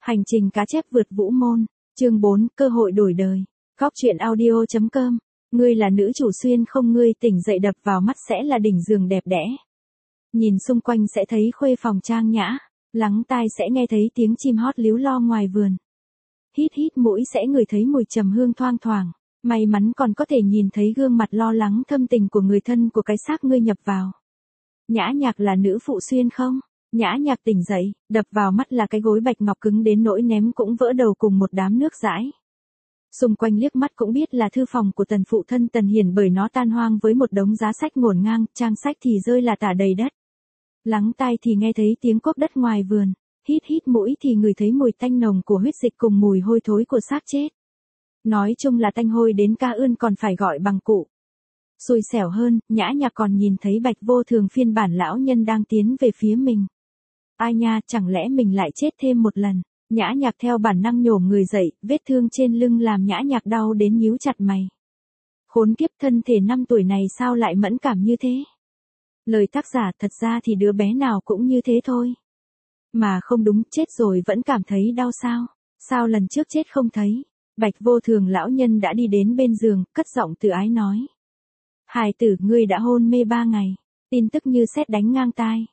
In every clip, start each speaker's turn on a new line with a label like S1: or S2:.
S1: Hành trình cá chép vượt vũ môn, chương 4, cơ hội đổi đời. Góc truyện audio.com. Ngươi là nữ chủ xuyên không, ngươi tỉnh dậy đập vào mắt sẽ là đỉnh giường đẹp đẽ. Nhìn xung quanh sẽ thấy khuê phòng trang nhã, lắng tai sẽ nghe thấy tiếng chim hót líu lo ngoài vườn. Hít hít mũi sẽ ngửi thấy mùi trầm hương thoang thoảng, may mắn còn có thể nhìn thấy gương mặt lo lắng thâm tình của người thân của cái xác ngươi nhập vào. Nhã Nhạc là nữ phụ xuyên không? Nhã Nhạc tỉnh dậy, đập vào mắt là cái gối bạch ngọc cứng đến nỗi ném cũng vỡ đầu cùng một đám nước dãi. Xung quanh liếc mắt cũng biết là thư phòng của tần phụ thân Tần Hiển, bởi nó tan hoang với một đống giá sách ngổn ngang, trang sách thì rơi là tả đầy đất. Lắng tai thì nghe thấy tiếng cốp đất ngoài vườn, hít hít mũi thì ngửi thấy mùi tanh nồng của huyết dịch cùng mùi hôi thối của xác chết. Nói chung là tanh hôi đến ca ươn còn phải gọi bằng cụ. Xui xẻo hơn, Nhã Nhạc còn nhìn thấy Bạch Vô Thường phiên bản lão nhân đang tiến về phía mình. Ai nha, chẳng lẽ mình lại chết thêm một lần? Nhã Nhạc theo bản năng nhổm người dậy, vết thương trên lưng làm Nhã Nhạc đau đến nhíu chặt mày. Khốn kiếp, thân thể 5 tuổi này sao lại mẫn cảm như thế? Lời tác giả: thật ra thì đứa bé nào cũng như thế thôi. Mà không đúng, chết rồi vẫn cảm thấy đau sao? Sao lần trước chết không thấy? Bạch Vô Thường lão nhân đã đi đến bên giường, cất giọng từ ái nói. Hài tử, ngươi đã hôn mê 3 ngày. Tin tức như sét đánh ngang tai.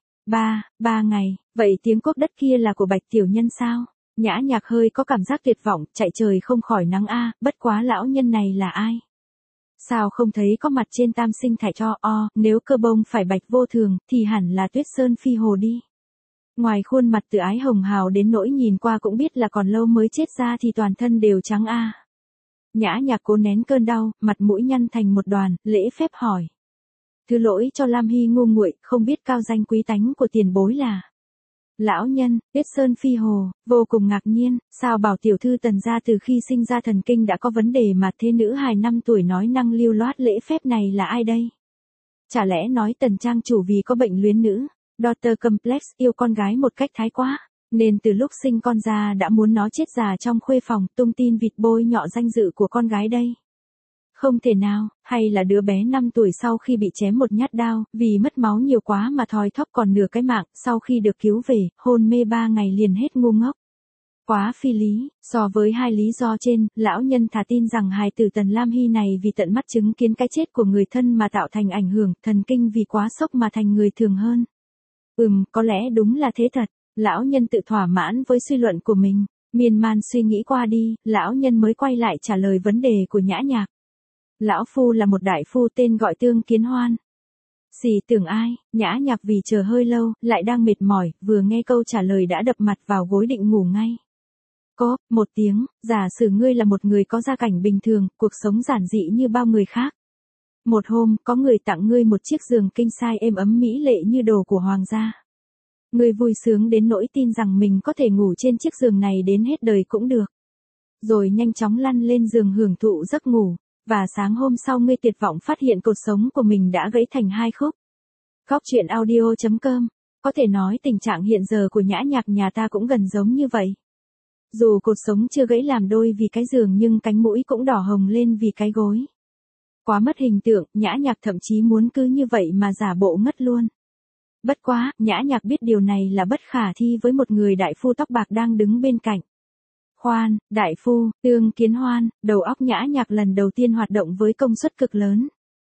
S1: 3 ngày, vậy tiếng cốp đất kia là của Bạch tiểu nhân sao? Nhã Nhạc hơi có cảm giác tuyệt vọng, chạy trời không khỏi nắng a, bất quá lão nhân này là ai? Sao không thấy có mặt trên Tam Sinh Thải cho nếu cơ bông phải Bạch Vô Thường, thì hẳn là Tuyết Sơn Phi Hồ đi. Ngoài khuôn mặt từ ái hồng hào đến nỗi nhìn qua cũng biết là còn lâu mới chết ra thì toàn thân đều trắng a. Nhã Nhạc cố nén cơn đau, mặt mũi nhăn thành một đoàn, lễ phép hỏi. Thứ lỗi cho Lam Hy ngu muội, không biết cao danh quý tánh của tiền bối là. Lão nhân, Tuyết Sơn Phi Hồ, vô cùng ngạc nhiên, sao bảo tiểu thư Tần gia từ khi sinh ra thần kinh đã có vấn đề mà thế nữ hài 5 tuổi nói năng lưu loát lễ phép này là ai đây? Chả lẽ nói Tần trang chủ vì có bệnh luyến nữ, daughter complex, yêu con gái một cách thái quá, nên từ lúc sinh con ra đã muốn nó chết già trong khuê phòng, tung tin vịt bôi nhọ danh dự của con gái đây? Không thể nào, hay là đứa bé 5 tuổi sau khi bị chém một nhát đao, vì mất máu nhiều quá mà thoi thóp còn nửa cái mạng, sau khi được cứu về, hôn mê 3 ngày liền hết ngu ngốc. Quá phi lý, so với hai lý do trên, lão nhân thà tin rằng hài tử Tần Lam Hy này vì tận mắt chứng kiến cái chết của người thân mà tạo thành ảnh hưởng, thần kinh vì quá sốc mà thành người thường hơn. Có lẽ đúng là thế thật, lão nhân tự thỏa mãn với suy luận của mình, miên man suy nghĩ qua đi, lão nhân mới quay lại trả lời vấn đề của Nhã Nhạc. Lão phu là một đại phu tên gọi Tương Kiến Hoan. Xì tưởng ai? Nhã Nhạc vì chờ hơi lâu, lại đang mệt mỏi, vừa nghe câu trả lời đã đập mặt vào gối định ngủ ngay. Có, một tiếng, giả sử ngươi là một người có gia cảnh bình thường, cuộc sống giản dị như bao người khác. Một hôm, có người tặng ngươi một chiếc giường king size êm ấm mỹ lệ như đồ của hoàng gia. Ngươi vui sướng đến nỗi tin rằng mình có thể ngủ trên chiếc giường này đến hết đời cũng được. Rồi nhanh chóng lăn lên giường hưởng thụ giấc ngủ. Và sáng hôm sau ngươi tuyệt vọng phát hiện cuộc sống của mình đã gãy thành 2 khúc. Góc truyện audio.com. Có thể nói tình trạng hiện giờ của Nhã Nhạc nhà ta cũng gần giống như vậy. Dù cuộc sống chưa gãy làm đôi vì cái giường nhưng cánh mũi cũng đỏ hồng lên vì cái gối. Quá mất hình tượng, Nhã Nhạc thậm chí muốn cứ như vậy mà giả bộ ngất luôn. Bất quá, Nhã Nhạc biết điều này là bất khả thi với một người đại phu tóc bạc đang đứng bên cạnh. Khoan, đại phu, Tương Kiến Hoan, đầu óc Nhã Nhạc lần đầu tiên hoạt động với công suất cực lớn.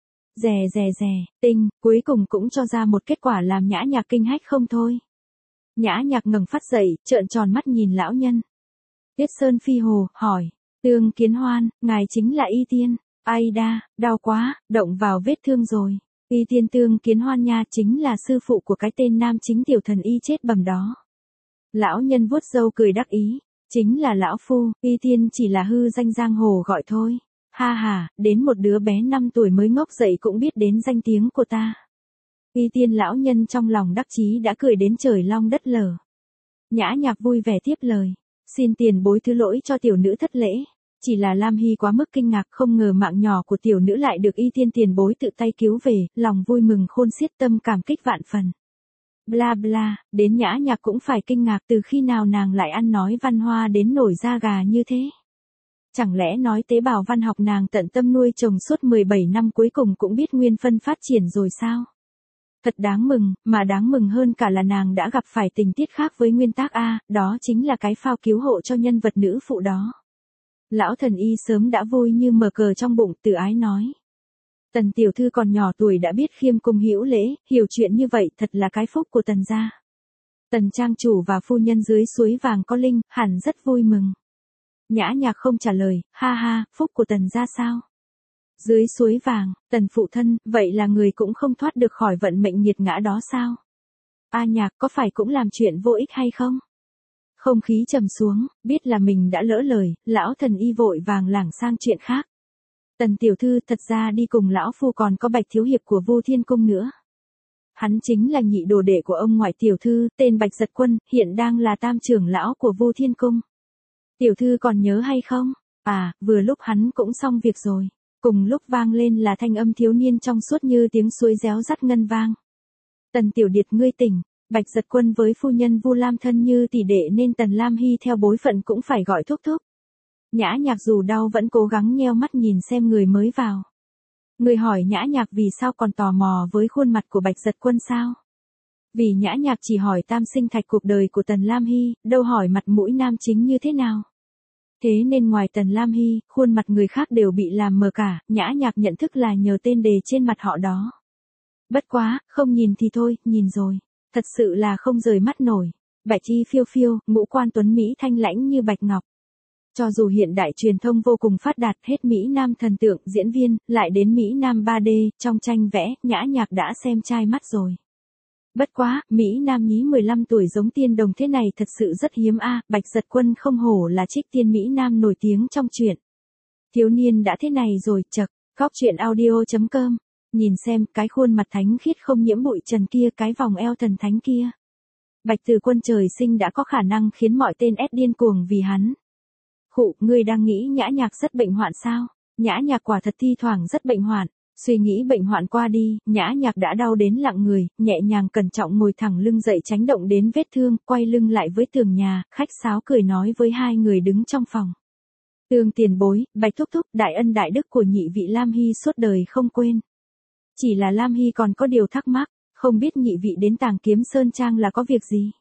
S1: Tinh, cuối cùng cũng cho ra một kết quả làm Nhã Nhạc kinh hách không thôi. Nhã Nhạc ngẩng phát dậy, trợn tròn mắt nhìn lão nhân. Tuyết Sơn Phi Hồ, hỏi, Tương Kiến Hoan, ngài chính là Y Tiên, ai đa, đau quá, động vào vết thương rồi. Y Tiên Tương Kiến Hoan nha chính là sư phụ của cái tên nam chính tiểu thần y chết bầm đó. Lão nhân vuốt râu cười đắc ý. Chính là lão phu, Y Tiên chỉ là hư danh giang hồ gọi thôi. Ha ha, đến một đứa bé 5 tuổi mới ngốc dậy cũng biết đến danh tiếng của ta. Y Tiên lão nhân trong lòng đắc chí đã cười đến trời long đất lở. Nhã Nhạc vui vẻ tiếp lời. Xin tiền bối thứ lỗi cho tiểu nữ thất lễ. Chỉ là Lam Hy quá mức kinh ngạc, không ngờ mạng nhỏ của tiểu nữ lại được Y Tiên tiền bối tự tay cứu về, lòng vui mừng khôn xiết, tâm cảm kích vạn phần. Bla bla, đến Nhã Nhạc cũng phải kinh ngạc, từ khi nào nàng lại ăn nói văn hoa đến nổi da gà như thế. Chẳng lẽ nói tế bào văn học nàng tận tâm nuôi trồng suốt 17 năm cuối cùng cũng biết nguyên phân phát triển rồi sao? Thật đáng mừng, mà đáng mừng hơn cả là nàng đã gặp phải tình tiết khác với nguyên tác A, đó chính là cái phao cứu hộ cho nhân vật nữ phụ đó. Lão thần y sớm đã vui như mở cờ trong bụng, từ ái nói. Tần tiểu thư còn nhỏ tuổi đã biết khiêm cung hữu lễ, hiểu chuyện như vậy thật là cái phúc của Tần gia. Tần trang chủ và phu nhân dưới suối vàng có linh, hẳn rất vui mừng. Nhã Nhạc không trả lời, ha ha, phúc của Tần gia sao? Dưới suối vàng, Tần phụ thân, vậy là người cũng không thoát được khỏi vận mệnh nghiệt ngã đó sao? A Nhạc có phải cũng làm chuyện vô ích hay không? Không khí trầm xuống, biết là mình đã lỡ lời, lão thần y vội vàng lảng sang chuyện khác. Tần tiểu thư, thật ra đi cùng lão phu còn có Bạch thiếu hiệp của Vu Thiên cung nữa. Hắn chính là nhị đồ đệ của ông ngoại tiểu thư, tên Bạch Giật Quân, hiện đang là tam trưởng lão của Vu Thiên cung. Tiểu thư còn nhớ hay không? À, vừa lúc hắn cũng xong việc rồi. Cùng lúc vang lên là thanh âm thiếu niên trong suốt như tiếng suối réo rắt ngân vang. Tần tiểu điệt ngươi tỉnh. Bạch Giật Quân với phu nhân Vu Lam thân như tỷ đệ nên Tần Lam Hy theo bối phận cũng phải gọi thúc thúc. Nhã Nhạc dù đau vẫn cố gắng nheo mắt nhìn xem người mới vào. Người hỏi Nhã Nhạc vì sao còn tò mò với khuôn mặt của Bạch Giật Quân sao? Vì Nhã Nhạc chỉ hỏi tam sinh thạch cuộc đời của Tần Lam Hy, đâu hỏi mặt mũi nam chính như thế nào. Thế nên ngoài Tần Lam Hy, khuôn mặt người khác đều bị làm mờ cả, Nhã Nhạc nhận thức là nhờ tên đề trên mặt họ đó. Bất quá, không nhìn thì thôi, nhìn rồi. Thật sự là không rời mắt nổi. Bạch y phiêu phiêu, ngũ quan tuấn Mỹ thanh lãnh như bạch ngọc. Cho dù hiện đại truyền thông vô cùng phát đạt, hết Mỹ Nam thần tượng, diễn viên, lại đến Mỹ Nam 3D, trong tranh vẽ, Nhã Nhạc đã xem trai mắt rồi. Bất quá, Mỹ Nam nhí 15 tuổi giống tiên đồng thế này thật sự rất hiếm a. Bạch Giật Quân không hổ là trích tiên Mỹ Nam nổi tiếng trong truyện. Thiếu niên đã thế này rồi, chậc, Góc Truyện Audio.com. Nhìn xem, cái khuôn mặt thánh khiết không nhiễm bụi trần kia, cái vòng eo thần thánh kia. Bạch Từ Quân trời sinh đã có khả năng khiến mọi tên ép điên cuồng vì hắn. Khụ, ngươi đang nghĩ Nhã Nhạc rất bệnh hoạn sao? Nhã Nhạc quả thật thi thoảng rất bệnh hoạn. Suy nghĩ bệnh hoạn qua đi, Nhã Nhạc đã đau đến lặng người, nhẹ nhàng cẩn trọng ngồi thẳng lưng dậy tránh động đến vết thương, quay lưng lại với tường nhà, khách sáo cười nói với hai người đứng trong phòng. Tương tiền bối, Bạch thúc thúc, đại ân đại đức của nhị vị Lam Hy suốt đời không quên. Chỉ là Lam Hy còn có điều thắc mắc, không biết nhị vị đến Tàng Kiếm Sơn Trang là có việc gì.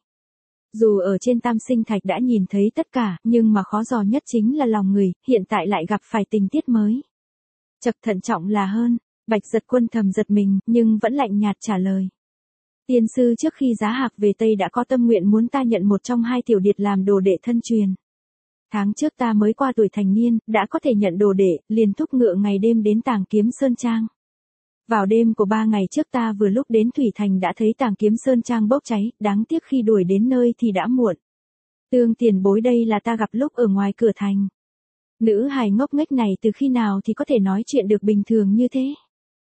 S1: Dù ở trên Tam Sinh Thạch đã nhìn thấy tất cả, nhưng mà khó dò nhất chính là lòng người, hiện tại lại gặp phải tình tiết mới. Chậc, thận trọng là hơn. Bạch Giật Quân thầm giật mình, nhưng vẫn lạnh nhạt trả lời. Tiên sư trước khi giá hạc về Tây đã có tâm nguyện muốn ta nhận một trong hai tiểu điệt làm đồ đệ thân truyền. Tháng trước ta mới qua tuổi thành niên, đã có thể nhận đồ đệ, liền thúc ngựa ngày đêm đến Tàng Kiếm Sơn Trang. Vào đêm của 3 ngày trước ta vừa lúc đến Thủy Thành đã thấy Tàng Kiếm Sơn Trang bốc cháy, đáng tiếc khi đuổi đến nơi thì đã muộn. Tương tiền bối đây là ta gặp lúc ở ngoài cửa thành. Nữ hài ngốc nghếch này từ khi nào thì có thể nói chuyện được bình thường như thế?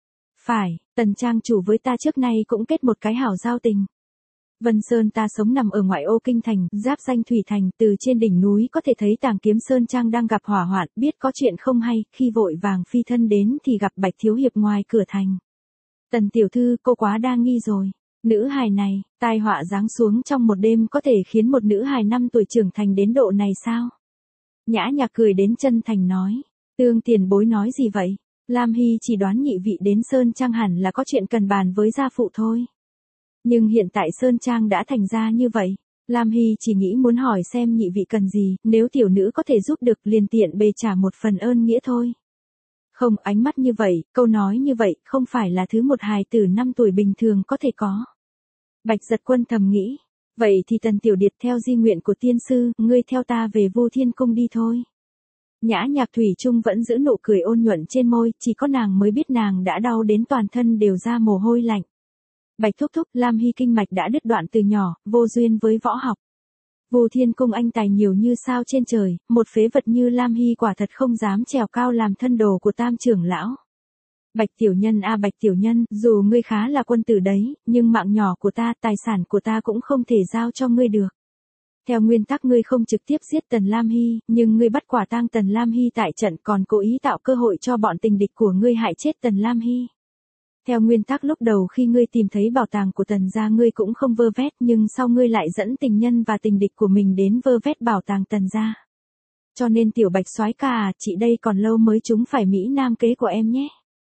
S1: Phải, Tần trang chủ với ta trước nay cũng kết một cái hảo giao tình. Vân Sơn ta sống nằm ở ngoại ô kinh thành, giáp danh Thủy Thành, từ trên đỉnh núi có thể thấy Tàng Kiếm Sơn Trang đang gặp hỏa hoạn, biết có chuyện không hay, khi vội vàng phi thân đến thì gặp Bạch thiếu hiệp ngoài cửa thành. Tần tiểu thư, cô quá đa nghi rồi. Nữ hài này, tai họa giáng xuống trong một đêm có thể khiến một nữ hài 5 tuổi trưởng thành đến độ này sao? Nhã Nhạc cười đến chân thành nói, Tương tiền bối nói gì vậy? Lam Hy chỉ đoán nhị vị đến Sơn Trang hẳn là có chuyện cần bàn với gia phụ thôi. Nhưng hiện tại Sơn Trang đã thành ra như vậy, Lam Hy chỉ nghĩ muốn hỏi xem nhị vị cần gì, nếu tiểu nữ có thể giúp được liền tiện bề trả một phần ơn nghĩa thôi. Không, ánh mắt như vậy, câu nói như vậy, không phải là thứ một hài tử 5 tuổi bình thường có thể có. Bạch Giật Quân thầm nghĩ, vậy thì Tần tiểu điệt theo di nguyện của tiên sư, ngươi theo ta về Vu Thiên cung đi thôi. Nhã Nhạc thủy chung vẫn giữ nụ cười ôn nhuận trên môi, chỉ có nàng mới biết nàng đã đau đến toàn thân đều ra mồ hôi lạnh. Bạch thúc thúc, Lam Hy kinh mạch đã đứt đoạn từ nhỏ, vô duyên với võ học. Vu Thiên cung anh tài nhiều như sao trên trời, một phế vật như Lam Hy quả thật không dám trèo cao làm thân đồ của tam trưởng lão. Bạch tiểu nhân a Bạch tiểu nhân, dù ngươi khá là quân tử đấy, nhưng mạng nhỏ của ta, tài sản của ta cũng không thể giao cho ngươi được. Theo nguyên tắc ngươi không trực tiếp giết Tần Lam Hy, nhưng ngươi bắt quả tang Tần Lam Hy tại trận còn cố ý tạo cơ hội cho bọn tình địch của ngươi hại chết Tần Lam Hy. Theo nguyên tắc lúc đầu khi ngươi tìm thấy bảo tàng của Tần gia ngươi cũng không vơ vét, nhưng sau ngươi lại dẫn tình nhân và tình địch của mình đến vơ vét bảo tàng Tần gia. Cho nên tiểu Bạch soái ca à, chị đây còn lâu mới trúng phải Mỹ Nam kế của em nhé.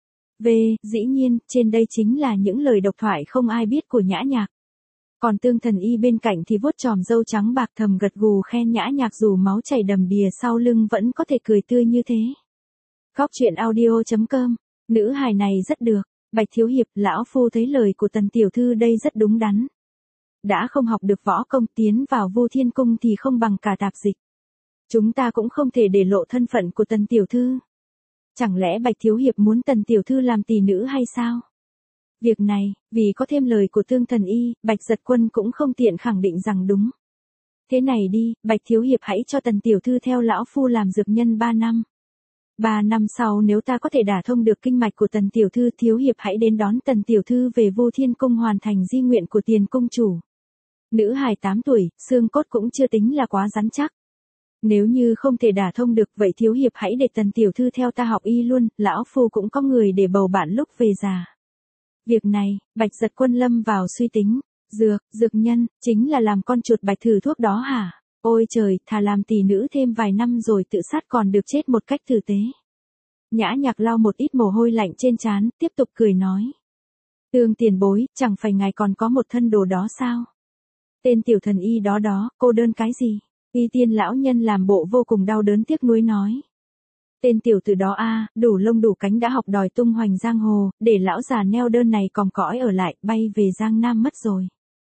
S1: Dĩ nhiên, trên đây chính là những lời độc thoại không ai biết của Nhã Nhạc. Còn Tương Thần Y bên cạnh thì vuốt chòm râu trắng bạc thầm gật gù khen Nhã Nhạc dù máu chảy đầm đìa sau lưng vẫn có thể cười tươi như thế. Góc truyện audio.com, nữ hài này rất được, Bạch Thiếu Hiệp, lão phu thấy lời của Tần tiểu thư đây rất đúng đắn. Đã không học được võ công tiến vào Vô Thiên Cung thì không bằng cả tạp dịch. Chúng ta cũng không thể để lộ thân phận của Tần tiểu thư. Chẳng lẽ Bạch Thiếu Hiệp muốn Tần tiểu thư làm tỷ nữ hay sao? Việc này, vì có thêm lời của Tương Thần Y, Bạch Giật Quân cũng không tiện khẳng định rằng đúng. Thế này đi, Bạch Thiếu Hiệp hãy cho Tần tiểu thư theo lão phu làm dược nhân 3 năm. 3 năm sau nếu ta có thể đả thông được kinh mạch của Tần tiểu thư, Thiếu Hiệp hãy đến đón Tần tiểu thư về Vô Thiên Cung hoàn thành di nguyện của Tiền cung chủ. Nữ hài 8 tuổi, xương cốt cũng chưa tính là quá rắn chắc. Nếu như không thể đả thông được vậy Thiếu Hiệp hãy để Tần tiểu thư theo ta học y luôn, lão phu cũng có người để bầu bạn lúc về già. Việc này, Bạch Giật Quân lâm vào suy tính, dược nhân, chính là làm con chuột bạch thử thuốc đó hả? Ôi trời, thà làm tỷ nữ thêm vài năm rồi tự sát còn được chết một cách tử tế. Nhã Nhạc lau một ít mồ hôi lạnh trên trán, tiếp tục cười nói. Tương tiền bối, chẳng phải ngài còn có một thân đồ đó sao? Tên tiểu thần y đó, cô đơn cái gì? Y Tiên lão nhân làm bộ vô cùng đau đớn tiếc nuối nói. Tên tiểu tử đó đủ lông đủ cánh đã học đòi tung hoành giang hồ, để lão già neo đơn này còm cõi ở lại, bay về Giang Nam mất rồi.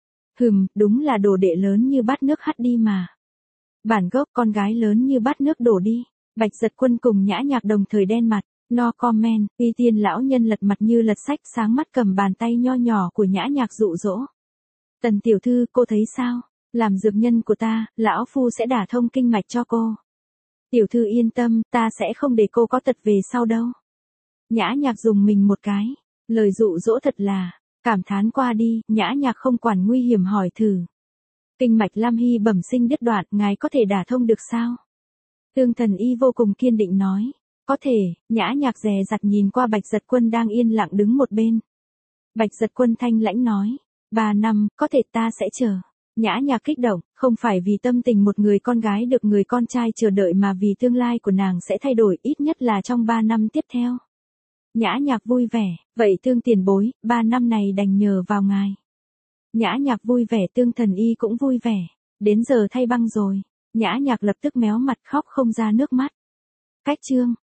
S1: Đúng là đồ đệ lớn như bát nước hắt đi mà. Bản gốc con gái lớn như bát nước đổ đi. Bạch Giật Quân cùng Nhã Nhạc đồng thời đen mặt, no comment, Y Tiên lão nhân lật mặt như lật sách sáng mắt cầm bàn tay nho nhỏ của Nhã Nhạc dụ dỗ. Tần tiểu thư, cô thấy sao? Làm dược nhân của ta, lão phu sẽ đả thông kinh mạch cho cô. Tiểu thư yên tâm, ta sẽ không để cô có tật về sau đâu. Nhã Nhạc dùng mình một cái, lời dụ dỗ thật là, cảm thán qua đi, Nhã Nhạc không quản nguy hiểm hỏi thử. Kinh mạch Lam Hy bẩm sinh đứt đoạn, ngài có thể đả thông được sao? Tương Thần Y vô cùng kiên định nói, có thể. Nhã Nhạc dè dặt nhìn qua Bạch Giật Quân đang yên lặng đứng một bên. Bạch Giật Quân thanh lãnh nói, 3 năm, có thể ta sẽ chờ. Nhã Nhạc kích động, không phải vì tâm tình một người con gái được người con trai chờ đợi mà vì tương lai của nàng sẽ thay đổi ít nhất là trong 3 năm tiếp theo. Nhã Nhạc vui vẻ, vậy Tương tiền bối, 3 năm này đành nhờ vào ngài. Nhã Nhạc vui vẻ, Tương Thần Y cũng vui vẻ, đến giờ thay băng rồi. Nhã Nhạc lập tức méo mặt khóc không ra nước mắt. Cách chương